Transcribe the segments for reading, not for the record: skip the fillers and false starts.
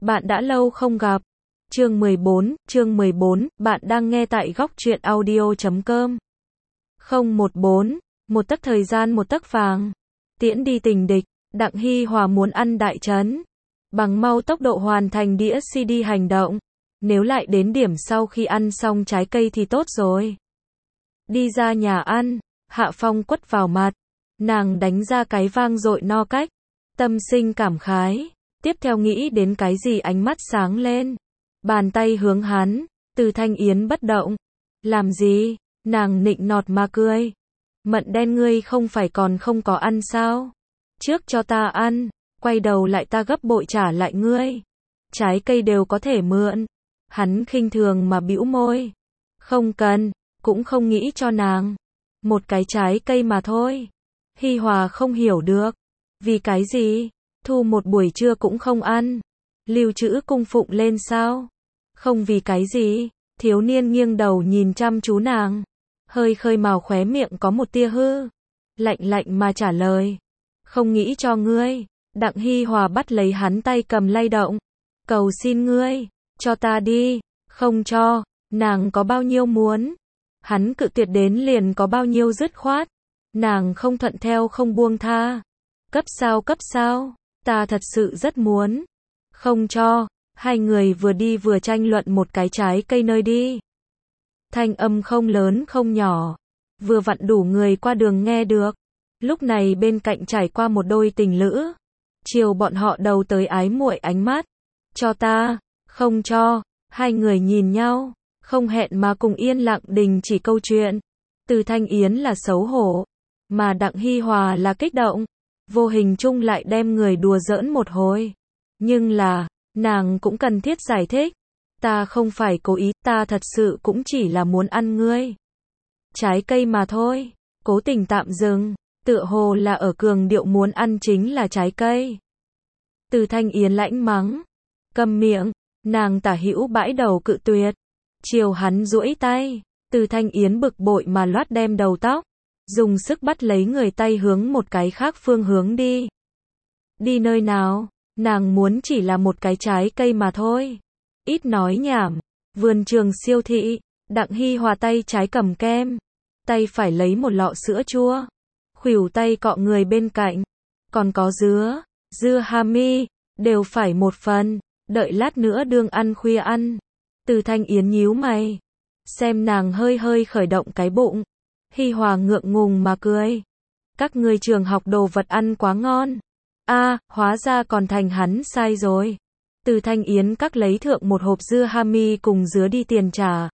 Bạn đã lâu không gặp. Chương 14, bạn đang nghe tại góc truyện audio.com. 014, một tấc thời gian một tấc vàng. Tiễn đi tình địch, Đặng Hi Hòa muốn ăn đại trấn. Bằng mau tốc độ hoàn thành đĩa CD hành động. Nếu lại đến điểm sau khi ăn xong trái cây thì tốt rồi. Đi ra nhà ăn, Hạ Phong quất vào mặt. Nàng đánh ra cái vang dội no cách. Tâm sinh cảm khái. Tiếp theo nghĩ đến cái gì ánh mắt sáng lên. Bàn tay hướng hắn, Từ Thanh Yến bất động. Làm gì? Nàng nịnh nọt mà cười. Mận đen ngươi không phải còn không có ăn sao? Trước cho ta ăn, quay đầu lại ta gấp bội trả lại ngươi. Trái cây đều có thể mượn. Hắn khinh thường mà bĩu môi. Không cần, cũng không nghĩ cho nàng. Một cái trái cây mà thôi. Hi Hòa không hiểu được. Vì cái gì? Thu một buổi trưa cũng không ăn. Lưu trữ cung phụng lên sao? Không vì cái gì? Thiếu niên nghiêng đầu nhìn chăm chú nàng. Hơi khơi màu khóe miệng có một tia hư. Lạnh lạnh mà trả lời. Không nghĩ cho ngươi. Đặng Hi Hòa bắt lấy hắn tay cầm lay động. Cầu xin ngươi, cho ta đi. Không cho, nàng có bao nhiêu muốn. Hắn cự tuyệt đến liền có bao nhiêu dứt khoát. Nàng không thuận theo không buông tha. Cấp sao, ta thật sự rất muốn. Không cho, hai người vừa đi vừa tranh luận một cái trái cây nơi đi. Thanh âm không lớn không nhỏ, vừa vặn đủ người qua đường nghe được. Lúc này bên cạnh trải qua một đôi tình lữ. Chiều bọn họ đầu tới ái muội ánh mắt. Cho ta, không cho, hai người nhìn nhau, không hẹn mà cùng yên lặng đình chỉ câu chuyện. Từ Thanh Yến là xấu hổ, mà Đặng Hi Hòa là kích động. Vô hình chung lại đem người đùa giỡn một hồi. Nhưng là, nàng cũng cần thiết giải thích. Ta không phải cố ý, ta thật sự cũng chỉ là muốn ăn ngươi. Trái cây mà thôi. Cố tình tạm dừng, tựa hồ là ở cường điệu muốn ăn chính là trái cây. Từ Thanh Yến lãnh mắng. Câm miệng, nàng tả hữu bãi đầu cự tuyệt. Chiều hắn duỗi tay, Từ Thanh Yến bực bội mà loát đem đầu tóc. Dùng sức bắt lấy người tay hướng một cái khác phương hướng đi. Đi nơi nào? Nàng muốn chỉ là một cái trái cây mà thôi. Ít nói nhảm. Vườn trường siêu thị. Đặng Hi Hòa tay trái cầm kem. Tay phải lấy một lọ sữa chua. Khuỷu tay cọ người bên cạnh. Còn có dưa hami. Đều phải một phần. Đợi lát nữa đương ăn khuya ăn. Từ Thanh Yến nhíu mày. Xem nàng hơi hơi khởi động cái bụng. Hi Hòa ngượng ngùng mà cười. Các ngươi trường học đồ vật ăn quá ngon. Hóa ra còn thành hắn sai rồi. Từ Thanh Yến cắt lấy thượng một hộp dưa hami cùng dứa đi tiền trả.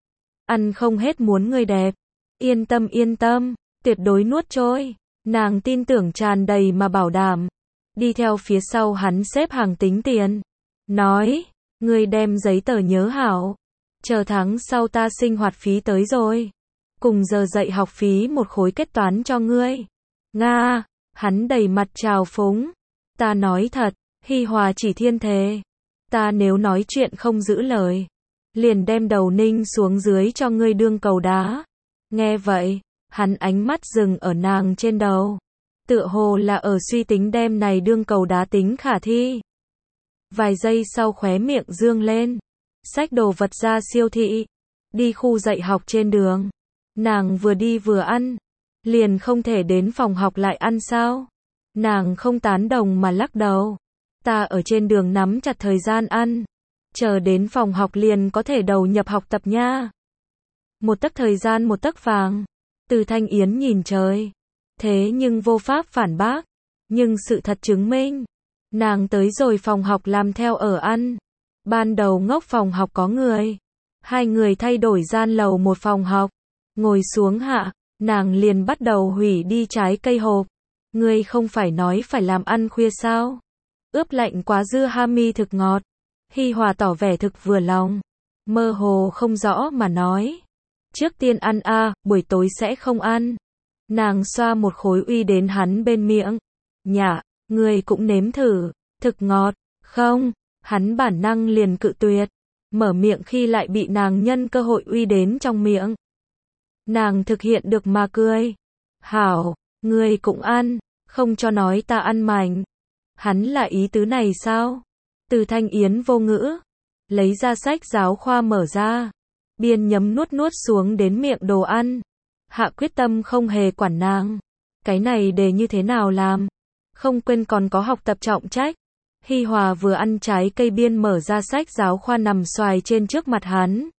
Ăn không hết muốn người đẹp. Yên tâm, tuyệt đối nuốt trôi. Nàng tin tưởng tràn đầy mà bảo đảm. Đi theo phía sau hắn xếp hàng tính tiền. Nói, ngươi đem giấy tờ nhớ hảo. Chờ tháng sau ta sinh hoạt phí tới rồi. Cùng giờ dạy học phí một khối kết toán cho ngươi. Nga, hắn đầy mặt trào phúng. Ta nói thật, Hi Hòa chỉ thiên thề. Ta nếu nói chuyện không giữ lời, liền đem đầu ninh xuống dưới cho ngươi đương cầu đá. Nghe vậy, hắn ánh mắt dừng ở nàng trên đầu. Tựa hồ là ở suy tính đem này đương cầu đá tính khả thi. Vài giây sau khóe miệng dương lên. Xách đồ vật ra siêu thị. Đi khu dạy học trên đường. Nàng vừa đi vừa ăn. Liền không thể đến phòng học lại ăn sao? Nàng không tán đồng mà lắc đầu. Ta ở trên đường nắm chặt thời gian ăn. Chờ đến phòng học liền có thể đầu nhập học tập nha. Một tấc thời gian một tấc vàng. Từ Thanh Yến nhìn trời. Thế nhưng vô pháp phản bác. Nhưng sự thật chứng minh. Nàng tới rồi phòng học làm theo ở ăn. Ban đầu ngốc phòng học có người. Hai người thay đổi gian lầu một phòng học. Ngồi xuống hạ, nàng liền bắt đầu hủy đi trái cây hộp. Ngươi không phải nói phải làm ăn khuya sao? Ướp lạnh quá dưa hami thực ngọt. Hi Hòa tỏ vẻ thực vừa lòng. Mơ hồ không rõ mà nói. Trước tiên ăn buổi tối sẽ không ăn. Nàng xoa một khối uy đến hắn bên miệng. Nhả, ngươi cũng nếm thử. Thực ngọt, không? Hắn bản năng liền cự tuyệt. Mở miệng khi lại bị nàng nhân cơ hội uy đến trong miệng. Nàng thực hiện được mà cười. Hảo, ngươi cũng ăn, không cho nói ta ăn mảnh. Hắn là ý tứ này sao? Từ Thanh Yến vô ngữ, lấy ra sách giáo khoa mở ra, biên nhấm nuốt nuốt xuống đến miệng đồ ăn. Hạ quyết tâm không hề quản nàng. Cái này để như thế nào làm? Không quên còn có học tập trọng trách. Hi Hòa vừa ăn trái cây biên mở ra sách giáo khoa nằm xoài trên trước mặt hắn.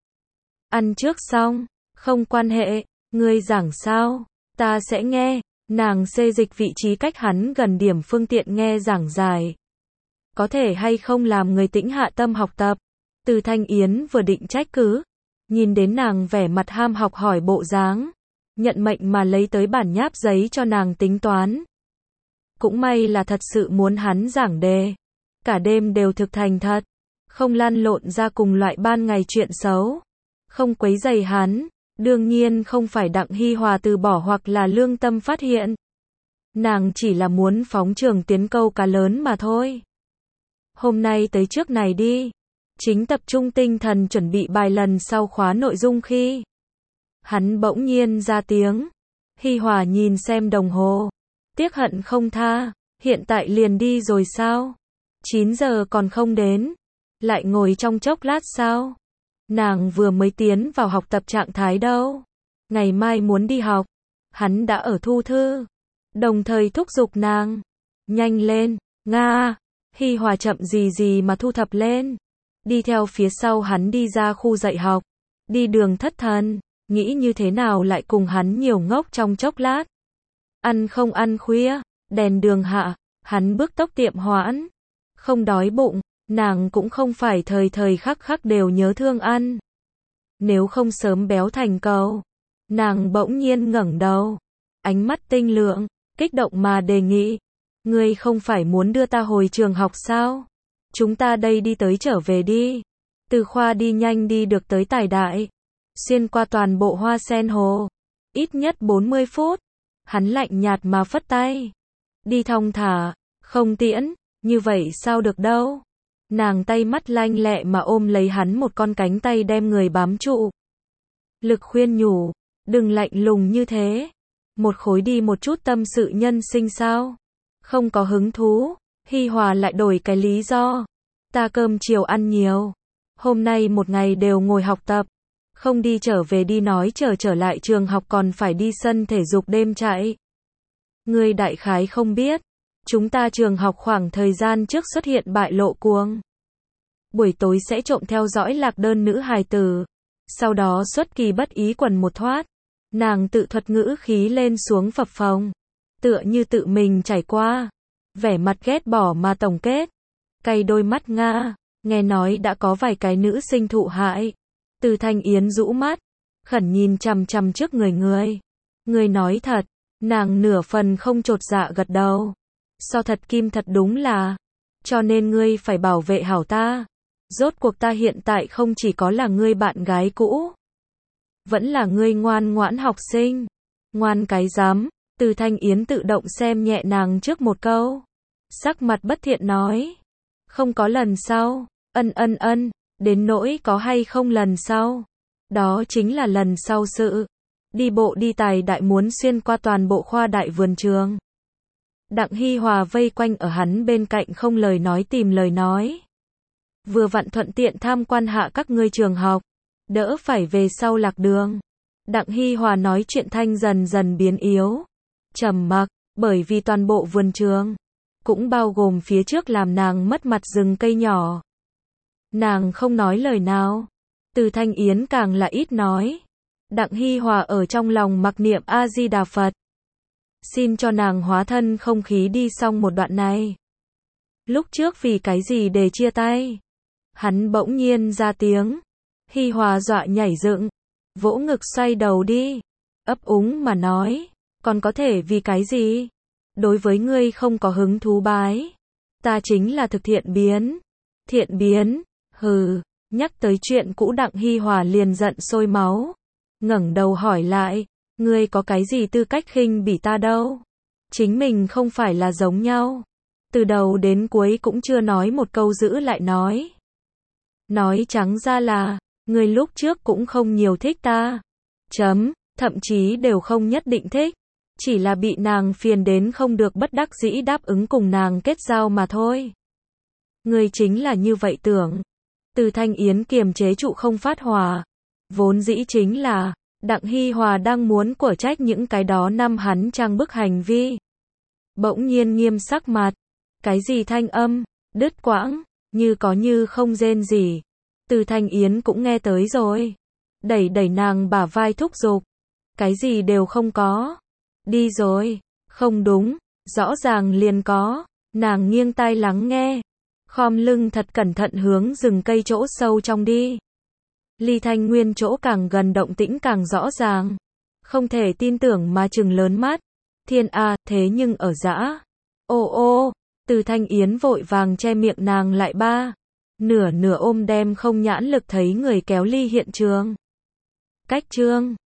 Ăn trước xong, không quan hệ, ngươi giảng sao, ta sẽ nghe. Nàng xê dịch vị trí cách hắn gần điểm phương tiện nghe giảng dài. Có thể hay không làm người tĩnh hạ tâm học tập? Từ Thanh Yến vừa định trách cứ, nhìn đến nàng vẻ mặt ham học hỏi bộ dáng, nhận mệnh mà lấy tới bản nháp giấy cho nàng tính toán. Cũng may là thật sự muốn hắn giảng đề, cả đêm đều thực thành thật, không lăn lộn ra cùng loại ban ngày chuyện xấu, không quấy rầy hắn. Đương nhiên không phải Đặng Hi Hòa từ bỏ hoặc là lương tâm phát hiện. Nàng chỉ là muốn phóng trường tiến câu cá lớn mà thôi. Hôm nay tới trước này đi. Chính tập trung tinh thần chuẩn bị bài lần sau khóa nội dung khi hắn bỗng nhiên ra tiếng. Hi Hòa nhìn xem đồng hồ, tiếc hận không tha, hiện tại liền đi rồi sao? 9 giờ còn không đến, lại ngồi trong chốc lát sao? Nàng vừa mới tiến vào học tập trạng thái đâu. Ngày mai muốn đi học. Hắn đã ở thu thư, đồng thời thúc giục nàng. Nhanh lên, Nga. Hi Hòa chậm gì gì mà thu thập lên. Đi theo phía sau hắn đi ra khu dạy học. Đi đường thất thần, nghĩ như thế nào lại cùng hắn nhiều ngốc trong chốc lát. Ăn không ăn khuya, đèn đường hạ, hắn bước tốc tiệm hoãn. Không đói bụng. Nàng cũng không phải thời thời khắc khắc đều nhớ thương ăn. Nếu không sớm béo thành cầu. Nàng bỗng nhiên ngẩng đầu, ánh mắt tinh lượng, kích động mà đề nghị. Ngươi không phải muốn đưa ta hồi trường học sao? Chúng ta đây đi tới trở về đi. Từ khoa đi nhanh đi được tới Tài Đại. Xuyên qua toàn bộ Hoa Sen Hồ. Ít nhất 40 phút. Hắn lạnh nhạt mà phất tay. Đi thong thả, không tiễn, như vậy sao được đâu. Nàng tay mắt lanh lẹ mà ôm lấy hắn một con cánh tay đem người bám trụ. Lực khuyên nhủ, đừng lạnh lùng như thế. Một khối đi một chút tâm sự nhân sinh sao? Không có hứng thú. Hi Hòa lại đổi cái lý do. Ta cơm chiều ăn nhiều. Hôm nay một ngày đều ngồi học tập. Không đi trở về đi nói trở lại trường học còn phải đi sân thể dục đêm chạy. Ngươi đại khái không biết. Chúng ta trường học khoảng thời gian trước xuất hiện bại lộ cuồng. Buổi tối sẽ trộm theo dõi lạc đơn nữ hài tử. Sau đó xuất kỳ bất ý quần một thoát. Nàng tự thuật ngữ khí lên xuống phập phồng. Tựa như tự mình trải qua. Vẻ mặt ghét bỏ mà tổng kết. Cay đôi mắt Nga. Nghe nói đã có vài cái nữ sinh thụ hại. Từ Thanh Yến rũ mắt. Khẩn nhìn chằm chằm trước người. Người nói thật. Nàng nửa phần không chột dạ gật đầu. So thật kim thật đúng là. Cho nên ngươi phải bảo vệ hảo ta. Rốt cuộc ta hiện tại không chỉ có là ngươi bạn gái cũ. Vẫn là ngươi ngoan ngoãn học sinh. Ngoan cái dám. Từ Thanh Yến tự động xem nhẹ nàng trước một câu. Sắc mặt bất thiện nói. Không có lần sau. Ân. Đến nỗi có hay không lần sau. Đó chính là lần sau sự. Đi bộ đi Tài Đại muốn xuyên qua toàn bộ khoa đại vườn trường. Đặng Hi Hòa vây quanh ở hắn bên cạnh không lời nói tìm lời nói. Vừa vặn thuận tiện tham quan hạ các ngươi trường học. Đỡ phải về sau lạc đường. Đặng Hi Hòa nói chuyện thanh dần dần biến yếu. Trầm mặc, bởi vì toàn bộ vườn trường. Cũng bao gồm phía trước làm nàng mất mặt rừng cây nhỏ. Nàng không nói lời nào. Từ Thanh Yến càng là ít nói. Đặng Hi Hòa ở trong lòng mặc niệm A-di-đà Phật. Xin cho nàng hóa thân không khí đi xong một đoạn này. Lúc trước vì cái gì để chia tay? Hắn bỗng nhiên ra tiếng. Hi Hòa dọa nhảy dựng. Vỗ ngực xoay đầu đi. Ấp úng mà nói. Còn có thể vì cái gì? Đối với ngươi không có hứng thú bái. Ta chính là thực thiện biến. Thiện biến? Hừ. Nhắc tới chuyện cũ Đặng Hi Hòa liền giận sôi máu. Ngẩng đầu hỏi lại. Ngươi có cái gì tư cách khinh bỉ ta đâu? Chính mình không phải là giống nhau. Từ đầu đến cuối cũng chưa nói một câu giữ lại nói. Nói trắng ra là, ngươi lúc trước cũng không nhiều thích ta. Thậm chí đều không nhất định thích. Chỉ là bị nàng phiền đến không được bất đắc dĩ đáp ứng cùng nàng kết giao mà thôi. Ngươi chính là như vậy tưởng. Từ Thanh Yến kiềm chế trụ không phát hỏa. Vốn dĩ chính là, Đặng Hi Hòa đang muốn của trách những cái đó năm hắn trang bức hành vi. Bỗng nhiên nghiêm sắc mặt. Cái gì thanh âm, đứt quãng, như có như không rên gì. Từ Thanh Yến cũng nghe tới rồi. Đẩy đẩy nàng bả vai thúc giục. Cái gì đều không có. Đi rồi. Không đúng, rõ ràng liền có. Nàng nghiêng tai lắng nghe. Khom lưng thật cẩn thận hướng rừng cây chỗ sâu trong đi. Ly Thanh Nguyên chỗ càng gần động tĩnh càng rõ ràng. Không thể tin tưởng mà trừng lớn mắt. Thiên A, thế nhưng ở dã. Ô ô, Từ Thanh Yến vội vàng che miệng nàng lại nửa ôm đem không nhãn lực thấy người kéo ly hiện trường. Cách trương.